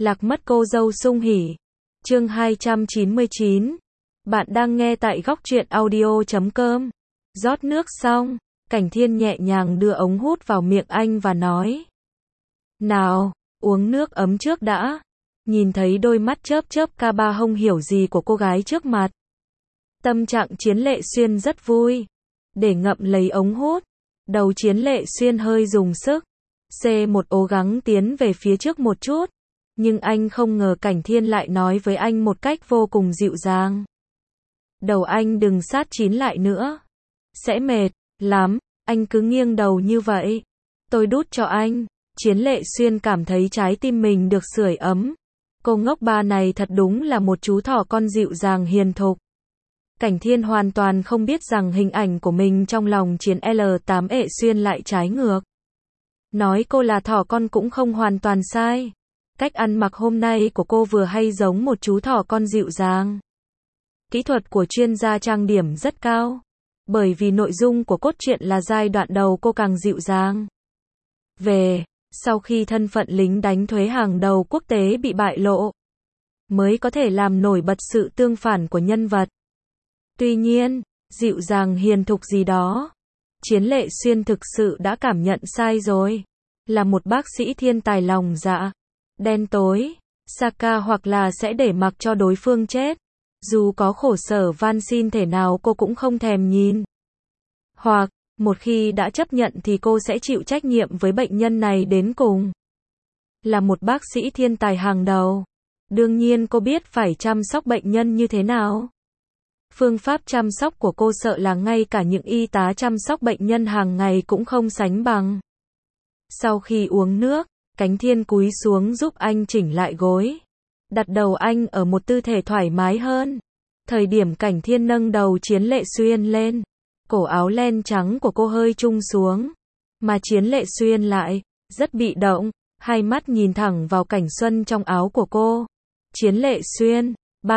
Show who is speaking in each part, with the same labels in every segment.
Speaker 1: Lạc mất cô dâu sung hỉ. Chương 299. Bạn đang nghe tại góc truyện audio.com. Rót nước xong, Cảnh Thiên nhẹ nhàng đưa ống hút vào miệng anh và nói: "Nào, uống nước ấm trước đã." Nhìn thấy đôi mắt chớp chớp ca ba không hiểu gì của cô gái trước mặt, tâm trạng Chiến Lệ Xuyên rất vui. Để ngậm lấy ống hút, đầu Chiến Lệ Xuyên hơi dùng sức. C1 cố gắng tiến về phía trước một chút, nhưng anh không ngờ Cảnh Thiên lại nói với anh một cách vô cùng dịu dàng: "Đầu anh đừng sát chín lại nữa, sẽ mệt lắm, anh cứ nghiêng đầu như vậy, tôi đút cho anh." Chiến Lệ Xuyên cảm thấy trái tim mình được sưởi ấm. Cô ngốc ba này thật đúng là một chú thỏ con dịu dàng hiền thục. Cảnh Thiên hoàn toàn không biết rằng hình ảnh của mình trong lòng Chiến L8 ệ Xuyên lại trái ngược. Nói cô là thỏ con cũng không hoàn toàn sai. Cách ăn mặc hôm nay của cô vừa hay giống một chú thỏ con dịu dàng. Kỹ thuật của chuyên gia trang điểm rất cao, bởi vì nội dung của cốt truyện là giai đoạn đầu cô càng dịu dàng. Sau khi thân phận lính đánh thuế hàng đầu quốc tế bị bại lộ, mới có thể làm nổi bật sự tương phản của nhân vật. Tuy nhiên, dịu dàng hiền thục gì đó, Chiến Lệ Xuyên thực sự đã cảm nhận sai rồi. Là một bác sĩ thiên tài lòng dạ, đen tối, Saka hoặc là sẽ để mặc cho đối phương chết. Dù có khổ sở van xin thể nào cô cũng không thèm nhìn. Hoặc, một khi đã chấp nhận thì cô sẽ chịu trách nhiệm với bệnh nhân này đến cùng. Là một bác sĩ thiên tài hàng đầu, đương nhiên cô biết phải chăm sóc bệnh nhân như thế nào. Phương pháp chăm sóc của cô sợ là ngay cả những y tá chăm sóc bệnh nhân hàng ngày cũng không sánh bằng. Sau khi uống nước, Cảnh Thiên cúi xuống giúp anh chỉnh lại gối, đặt đầu anh ở một tư thể thoải mái hơn. Thời điểm Cảnh Thiên nâng đầu Chiến Lệ Xuyên lên, cổ áo len trắng của cô hơi chung xuống, mà Chiến Lệ Xuyên lại rất bị động, hai mắt nhìn thẳng vào cảnh xuân trong áo của cô. Chiến Lệ Xuyên,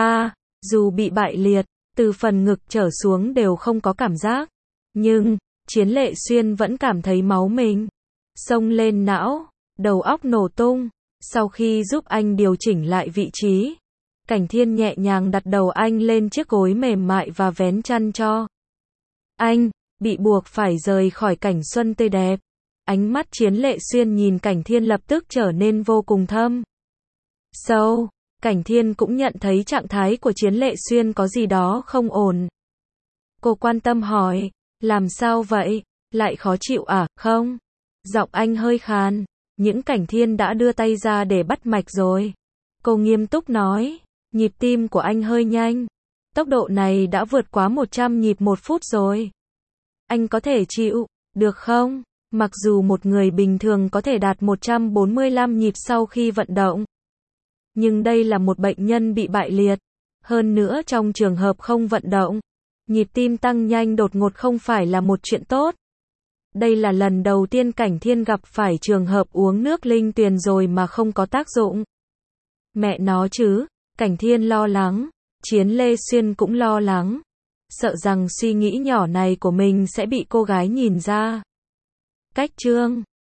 Speaker 1: dù bị bại liệt, từ phần ngực trở xuống đều không có cảm giác, nhưng Chiến Lệ Xuyên vẫn cảm thấy máu mình xông lên não, đầu óc nổ tung. Sau khi giúp anh điều chỉnh lại vị trí, Cảnh Thiên nhẹ nhàng đặt đầu anh lên chiếc gối mềm mại và vén chăn cho anh, bị buộc phải rời khỏi cảnh xuân tươi đẹp. Ánh mắt Chiến Lệ Xuyên nhìn Cảnh Thiên lập tức trở nên vô cùng thâm sâu. Cảnh Thiên cũng nhận thấy trạng thái của Chiến Lệ Xuyên có gì đó không ổn. Cô quan tâm hỏi: "Làm sao vậy? Lại khó chịu à?" "Không." Giọng anh hơi khàn. Những Cảnh Thiên đã đưa tay ra để bắt mạch rồi. Cô nghiêm túc nói: "Nhịp tim của anh hơi nhanh. Tốc độ này đã vượt quá 100 nhịp một phút rồi. Anh có thể chịu được không?" Mặc dù một người bình thường có thể đạt 145 nhịp sau khi vận động, nhưng đây là một bệnh nhân bị bại liệt. Hơn nữa trong trường hợp không vận động, nhịp tim tăng nhanh đột ngột không phải là một chuyện tốt. Đây là lần đầu tiên Cảnh Thiên gặp phải trường hợp uống nước linh tuyền rồi mà không có tác dụng. Mẹ nó chứ, Cảnh Thiên lo lắng, Chiến Lệ Xuyên cũng lo lắng, sợ rằng suy nghĩ nhỏ này của mình sẽ bị cô gái nhìn ra. Cách chương